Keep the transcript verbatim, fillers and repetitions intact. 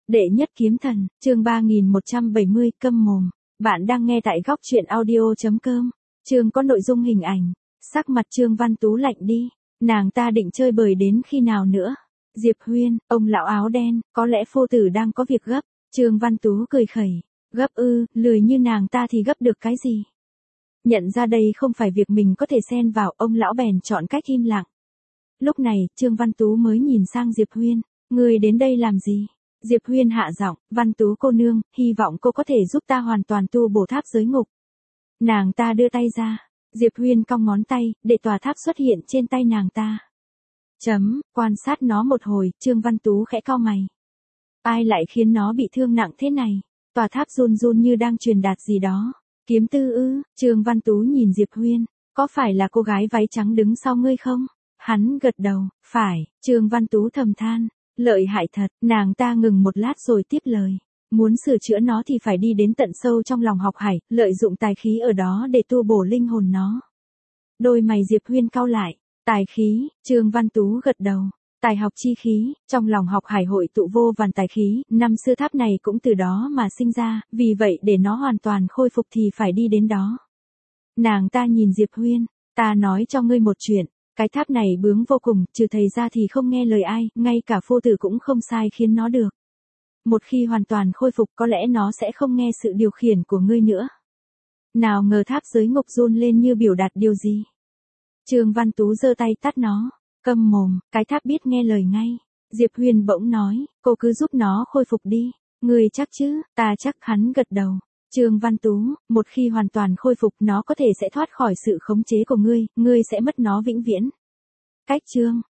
Đệ nhất kiếm thần, chương ba nghìn một trăm bảy mươi, câm mồm. Bạn đang nghe tại góc truyện audio.com. Chương có nội dung hình ảnh. Sắc mặt Trương Văn Tú lạnh đi. Nàng ta định chơi bời đến khi nào nữa? Diệp Huyên, ông lão áo đen, có lẽ phu tử đang có việc gấp. Trương Văn Tú cười khẩy. Gấp ư, lười như nàng ta thì gấp được cái gì? Nhận ra đây không phải việc mình có thể xen vào, ông lão bèn chọn cách im lặng. Lúc này, Trương Văn Tú mới nhìn sang Diệp Huyên. Người đến đây làm gì? Diệp Huyên hạ giọng, Văn Tú cô nương, hy vọng cô có thể giúp ta hoàn toàn tu bổ tháp giới ngục. Nàng ta đưa tay ra. Diệp Huyên cong ngón tay, để tòa tháp xuất hiện trên tay nàng ta. Chấm, quan sát nó một hồi, Trương Văn Tú khẽ cau mày. Ai lại khiến nó bị thương nặng thế này? Tòa tháp run run như đang truyền đạt gì đó. Kiếm tư ư? Trương Văn Tú nhìn Diệp Huyên. Có phải là cô gái váy trắng đứng sau ngươi không? Hắn gật đầu, phải. Trương Văn Tú thầm than. Lợi hại thật, nàng ta ngừng một lát rồi tiếp lời. Muốn sửa chữa nó thì phải đi đến tận sâu trong lòng học hải, lợi dụng tài khí ở đó để tu bổ linh hồn nó. Đôi mày Diệp Huyên cau lại. Tài khí, Trương Văn Tú gật đầu. Tài học chi khí, trong lòng học hải hội tụ vô vàn tài khí, năm xưa tháp này cũng từ đó mà sinh ra, vì vậy để nó hoàn toàn khôi phục thì phải đi đến đó. Nàng ta nhìn Diệp Huyên, ta nói cho ngươi một chuyện. Cái tháp này bướng vô cùng, trừ thầy ra thì không nghe lời ai, ngay cả phu tử cũng không sai khiến nó được. Một khi hoàn toàn khôi phục có lẽ nó sẽ không nghe sự điều khiển của ngươi nữa. Nào ngờ tháp giới ngục run lên như biểu đạt điều gì. Trương Văn Tú giơ tay tát nó. Câm mồm, cái tháp biết nghe lời ngay. Diệp Huyền bỗng nói, cô cứ giúp nó khôi phục đi. Ngươi chắc chứ? Ta chắc. Hắn gật đầu. Trương Văn Tú, một khi hoàn toàn khôi phục nó có thể sẽ thoát khỏi sự khống chế của ngươi, ngươi sẽ mất nó vĩnh viễn. Cách chương,